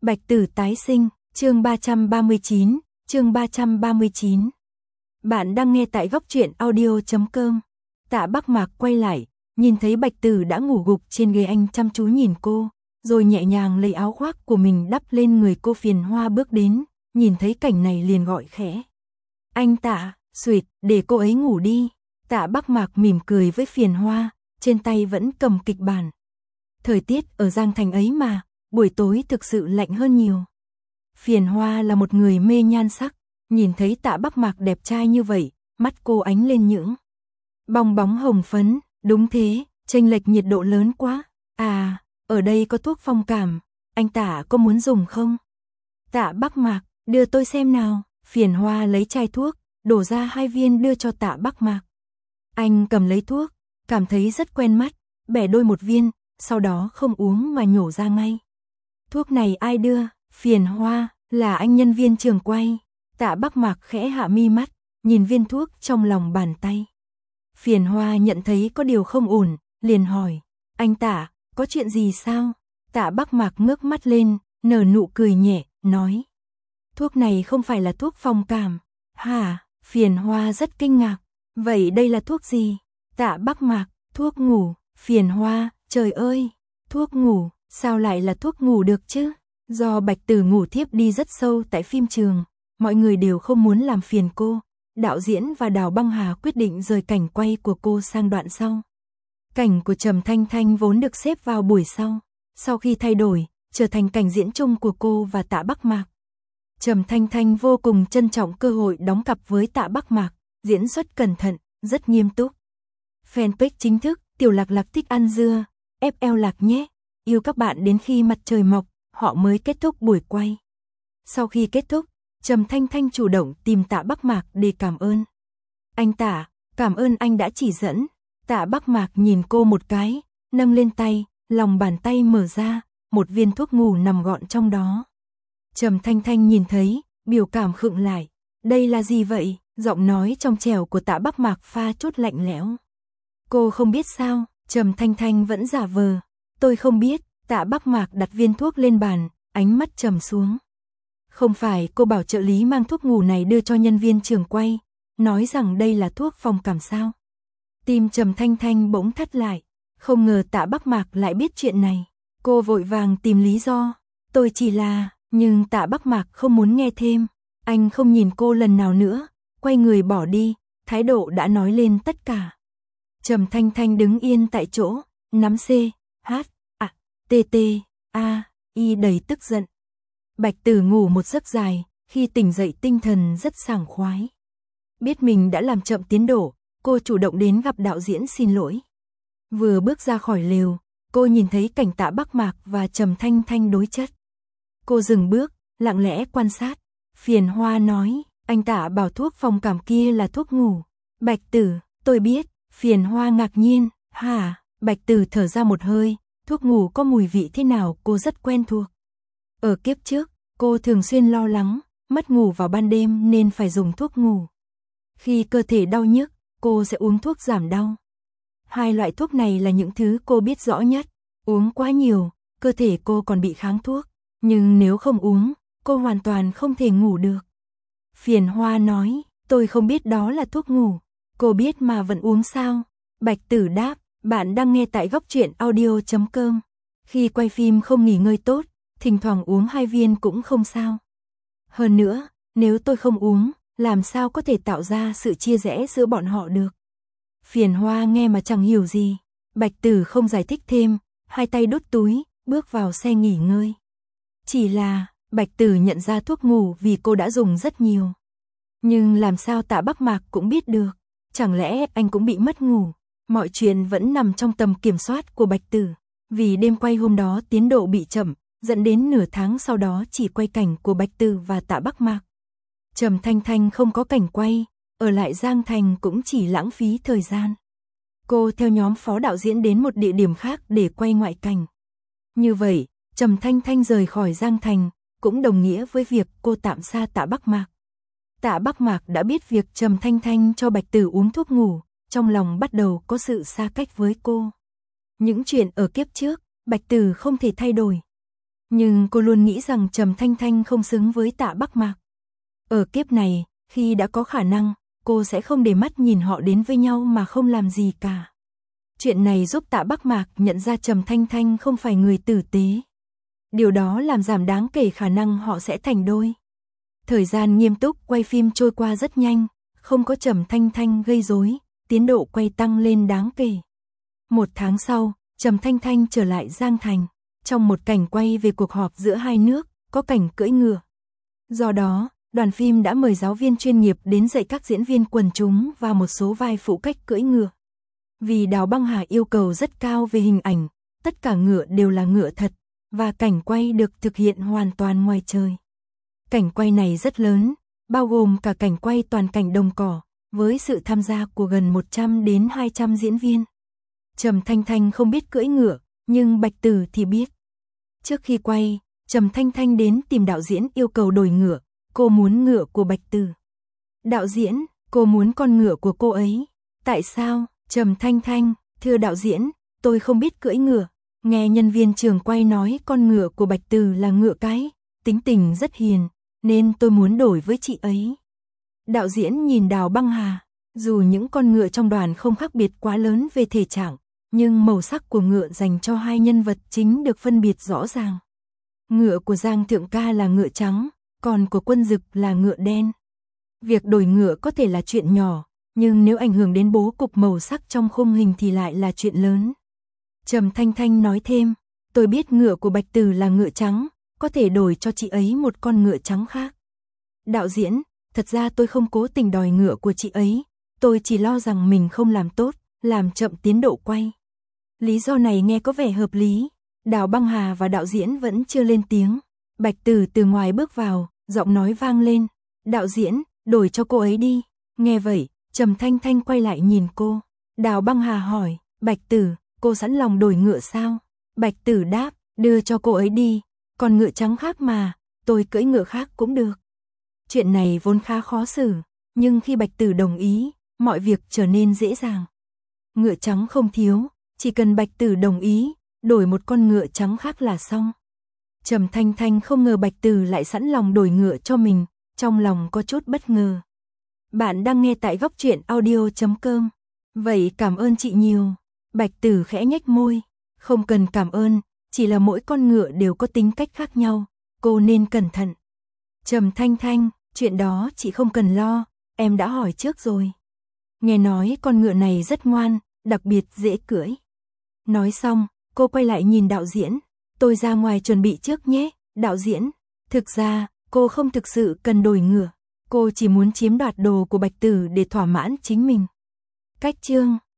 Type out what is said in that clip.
Bạch Tử tái sinh, chương 339, chương 339. Bạn đang nghe tại góc truyện audio.com. Tạ Bắc Mạc quay lại, nhìn thấy Bạch Tử đã ngủ gục trên ghế, anh chăm chú nhìn cô, rồi nhẹ nhàng lấy áo khoác của mình đắp lên người cô. Phiền Hoa bước đến, nhìn thấy cảnh này liền gọi khẽ. Anh Tạ, xuỵt, để cô ấy ngủ đi. Tạ Bắc Mạc mỉm cười với Phiền Hoa, trên tay vẫn cầm kịch bản. Thời tiết ở Giang Thành ấy mà, buổi tối thực sự lạnh hơn nhiều. Phiền Hoa là một người mê nhan sắc, nhìn thấy Tạ Bắc Mạc đẹp trai như vậy, mắt cô ánh lên những bong bóng hồng phấn. Đúng thế, chênh lệch nhiệt độ lớn quá. À, ở đây có thuốc phong cảm, anh Tạ có muốn dùng không? Tạ Bắc Mạc, đưa tôi xem nào. Phiền Hoa lấy chai thuốc, đổ ra 2 viên đưa cho Tạ Bắc Mạc. Anh cầm lấy thuốc, cảm thấy rất quen mắt, bẻ đôi một viên, sau đó không uống mà nhổ ra ngay. Thuốc này ai đưa? Phiền Hoa, là anh nhân viên trường quay. Tạ Bắc Mạc khẽ hạ mi mắt, nhìn viên thuốc trong lòng bàn tay. Phiền Hoa nhận thấy có điều không ổn, liền hỏi, anh Tạ, có chuyện gì sao? Tạ Bắc Mạc ngước mắt lên, nở nụ cười nhẹ, nói, thuốc này không phải là thuốc phong cảm. Hả? Phiền Hoa rất kinh ngạc, vậy đây là thuốc gì? Tạ Bắc Mạc, thuốc ngủ. Phiền Hoa, trời ơi, thuốc ngủ, sao lại là thuốc ngủ được chứ? Do Bạch Tử ngủ thiếp đi rất sâu tại phim trường, mọi người đều không muốn làm phiền cô. Đạo diễn và Đào Băng Hà quyết định rời cảnh quay của cô sang đoạn sau. Cảnh của Trầm Thanh Thanh vốn được xếp vào buổi sau khi thay đổi, trở thành cảnh diễn chung của cô và Tạ Bắc Mạc. Trầm Thanh Thanh vô cùng trân trọng cơ hội đóng cặp với Tạ Bắc Mạc, diễn xuất cẩn thận, rất nghiêm túc. Fanpage chính thức, Tiểu Lạc Lạc thích ăn dưa, FL Lạc nhé, yêu các bạn đến khi mặt trời mọc, họ mới kết thúc buổi quay. Sau khi kết thúc, Trầm Thanh Thanh chủ động tìm Tạ Bắc Mạc để cảm ơn. Anh Tạ, cảm ơn anh đã chỉ dẫn. Tạ Bắc Mạc nhìn cô một cái, nâng lên tay, lòng bàn tay mở ra, một viên thuốc ngủ nằm gọn trong đó. Trầm Thanh Thanh nhìn thấy, biểu cảm khựng lại. Đây là gì vậy? Giọng nói trong trẻo của Tạ Bắc Mạc pha chút lạnh lẽo. Cô không biết sao? Trầm Thanh Thanh vẫn giả vờ. Tôi không biết. Tạ Bắc Mạc đặt viên thuốc lên bàn, ánh mắt trầm xuống. Không phải cô bảo trợ lý mang thuốc ngủ này đưa cho nhân viên trường quay, nói rằng đây là thuốc phong cảm sao? Tim Trầm Thanh Thanh bỗng thắt lại, không ngờ Tạ Bắc Mạc lại biết chuyện này. Cô vội vàng tìm lý do. Tôi chỉ là... Nhưng Tạ Bắc Mạc không muốn nghe thêm. Anh không nhìn cô lần nào nữa, quay người bỏ đi, thái độ đã nói lên tất cả. Trầm Thanh Thanh đứng yên tại chỗ, nắm C, H, A, T, T, A, I đầy tức giận. Bạch Tử ngủ một giấc dài, khi tỉnh dậy tinh thần rất sảng khoái. Biết mình đã làm chậm tiến độ, cô chủ động đến gặp đạo diễn xin lỗi. Vừa bước ra khỏi lều, cô nhìn thấy cảnh Tạ Bắc Mạc và Trầm Thanh Thanh đối chất. Cô dừng bước, lặng lẽ quan sát. Phiền Hoa nói, anh Tạ bảo thuốc phong cảm kia là thuốc ngủ. Bạch Tử, tôi biết. Phiền Hoa ngạc nhiên, hả? Bạch Tử thở ra một hơi, thuốc ngủ có mùi vị thế nào cô rất quen thuộc. Ở kiếp trước, cô thường xuyên lo lắng, mất ngủ vào ban đêm nên phải dùng thuốc ngủ. Khi cơ thể đau nhức, cô sẽ uống thuốc giảm đau. 2 loại thuốc này là những thứ cô biết rõ nhất. Uống quá nhiều, cơ thể cô còn bị kháng thuốc. Nhưng nếu không uống, cô hoàn toàn không thể ngủ được. Phiền Hoa nói, tôi không biết đó là thuốc ngủ. Cô biết mà vẫn uống sao? Bạch Tử đáp, bạn đang nghe tại góc truyện audio.com. Khi quay phim không nghỉ ngơi tốt, thỉnh thoảng uống 2 viên cũng không sao. Hơn nữa, nếu tôi không uống, làm sao có thể tạo ra sự chia rẽ giữa bọn họ được? Phiền Hoa nghe mà chẳng hiểu gì. Bạch Tử không giải thích thêm, 2 tay đút túi, bước vào xe nghỉ ngơi. Chỉ là, Bạch Tử nhận ra thuốc ngủ vì cô đã dùng rất nhiều. Nhưng làm sao Tạ Bắc Mạc cũng biết được? Chẳng lẽ anh cũng bị mất ngủ? Mọi chuyện vẫn nằm trong tầm kiểm soát của Bạch Tử. Vì đêm quay hôm đó tiến độ bị chậm, dẫn đến nửa tháng sau đó chỉ quay cảnh của Bạch Tử và Tạ Bắc Mạc. Trầm Thanh Thanh không có cảnh quay, ở lại Giang Thành cũng chỉ lãng phí thời gian. Cô theo nhóm phó đạo diễn đến một địa điểm khác để quay ngoại cảnh. Như vậy, Trầm Thanh Thanh rời khỏi Giang Thành, cũng đồng nghĩa với việc cô tạm xa Tạ Bắc Mạc. Tạ Bắc Mạc đã biết việc Trầm Thanh Thanh cho Bạch Tử uống thuốc ngủ, trong lòng bắt đầu có sự xa cách với cô. Những chuyện ở kiếp trước, Bạch Tử không thể thay đổi. Nhưng cô luôn nghĩ rằng Trầm Thanh Thanh không xứng với Tạ Bắc Mạc. Ở kiếp này, khi đã có khả năng, cô sẽ không để mắt nhìn họ đến với nhau mà không làm gì cả. Chuyện này giúp Tạ Bắc Mạc nhận ra Trầm Thanh Thanh không phải người tử tế. Điều đó làm giảm đáng kể khả năng họ sẽ thành đôi. Thời gian nghiêm túc quay phim trôi qua rất nhanh, không có Trầm Thanh Thanh gây rối, tiến độ quay tăng lên đáng kể. 1 tháng sau, Trầm Thanh Thanh trở lại Giang Thành. Trong một cảnh quay về cuộc họp giữa hai nước, có cảnh cưỡi ngựa. Do đó, đoàn phim đã mời giáo viên chuyên nghiệp đến dạy các diễn viên quần chúng và một số vai phụ cách cưỡi ngựa. Vì Đào Băng Hà yêu cầu rất cao về hình ảnh, tất cả ngựa đều là ngựa thật, và cảnh quay được thực hiện hoàn toàn ngoài trời. Cảnh quay này rất lớn, bao gồm cả cảnh quay toàn cảnh đồng cỏ, với sự tham gia của gần 100 đến 200 diễn viên. Trầm Thanh Thanh không biết cưỡi ngựa, nhưng Bạch Tử thì biết. Trước khi quay, Trầm Thanh Thanh đến tìm đạo diễn yêu cầu đổi ngựa, cô muốn ngựa của Bạch Tử. Đạo diễn, cô muốn con ngựa của cô ấy. Tại sao? Trầm Thanh Thanh, thưa đạo diễn, tôi không biết cưỡi ngựa. Nghe nhân viên trường quay nói con ngựa của Bạch Tử là ngựa cái, tính tình rất hiền, nên tôi muốn đổi với chị ấy. Đạo diễn nhìn Đào Băng Hà, dù những con ngựa trong đoàn không khác biệt quá lớn về thể trạng, nhưng màu sắc của ngựa dành cho hai nhân vật chính được phân biệt rõ ràng. Ngựa của Giang Thượng Ca là ngựa trắng, còn của Quân Dực là ngựa đen. Việc đổi ngựa có thể là chuyện nhỏ, nhưng nếu ảnh hưởng đến bố cục màu sắc trong khung hình thì lại là chuyện lớn. Trầm Thanh Thanh nói thêm, tôi biết ngựa của Bạch Tử là ngựa trắng, có thể đổi cho chị ấy một con ngựa trắng khác. Đạo diễn, thật ra tôi không cố tình đòi ngựa của chị ấy, tôi chỉ lo rằng mình không làm tốt, làm chậm tiến độ quay. Lý do này nghe có vẻ hợp lý. Đào Băng Hà và đạo diễn vẫn chưa lên tiếng. Bạch Tử từ ngoài bước vào, giọng nói vang lên. Đạo diễn, đổi cho cô ấy đi. Nghe vậy, Trầm Thanh Thanh quay lại nhìn cô. Đào Băng Hà hỏi, Bạch Tử, cô sẵn lòng đổi ngựa sao? Bạch Tử đáp, đưa cho cô ấy đi. Còn ngựa trắng khác mà, tôi cưỡi ngựa khác cũng được. Chuyện này vốn khá khó xử, nhưng khi Bạch Tử đồng ý, mọi việc trở nên dễ dàng. Ngựa trắng không thiếu, chỉ cần Bạch Tử đồng ý, đổi một con ngựa trắng khác là xong. Trầm Thanh Thanh không ngờ Bạch Tử lại sẵn lòng đổi ngựa cho mình, trong lòng có chút bất ngờ. Bạn đang nghe tại Góc Truyện Audio.com. Vậy cảm ơn chị nhiều. Bạch Tử khẽ nhếch môi. Không cần cảm ơn, chỉ là mỗi con ngựa đều có tính cách khác nhau, cô nên cẩn thận. Trầm Thanh Thanh, chuyện đó chị không cần lo, em đã hỏi trước rồi. Nghe nói con ngựa này rất ngoan, đặc biệt dễ cưỡi. Nói xong, cô quay lại nhìn đạo diễn. Tôi ra ngoài chuẩn bị trước nhé, đạo diễn. Thực ra, cô không thực sự cần đổi ngựa. Cô chỉ muốn chiếm đoạt đồ của Bạch Tử để thỏa mãn chính mình. Cách chương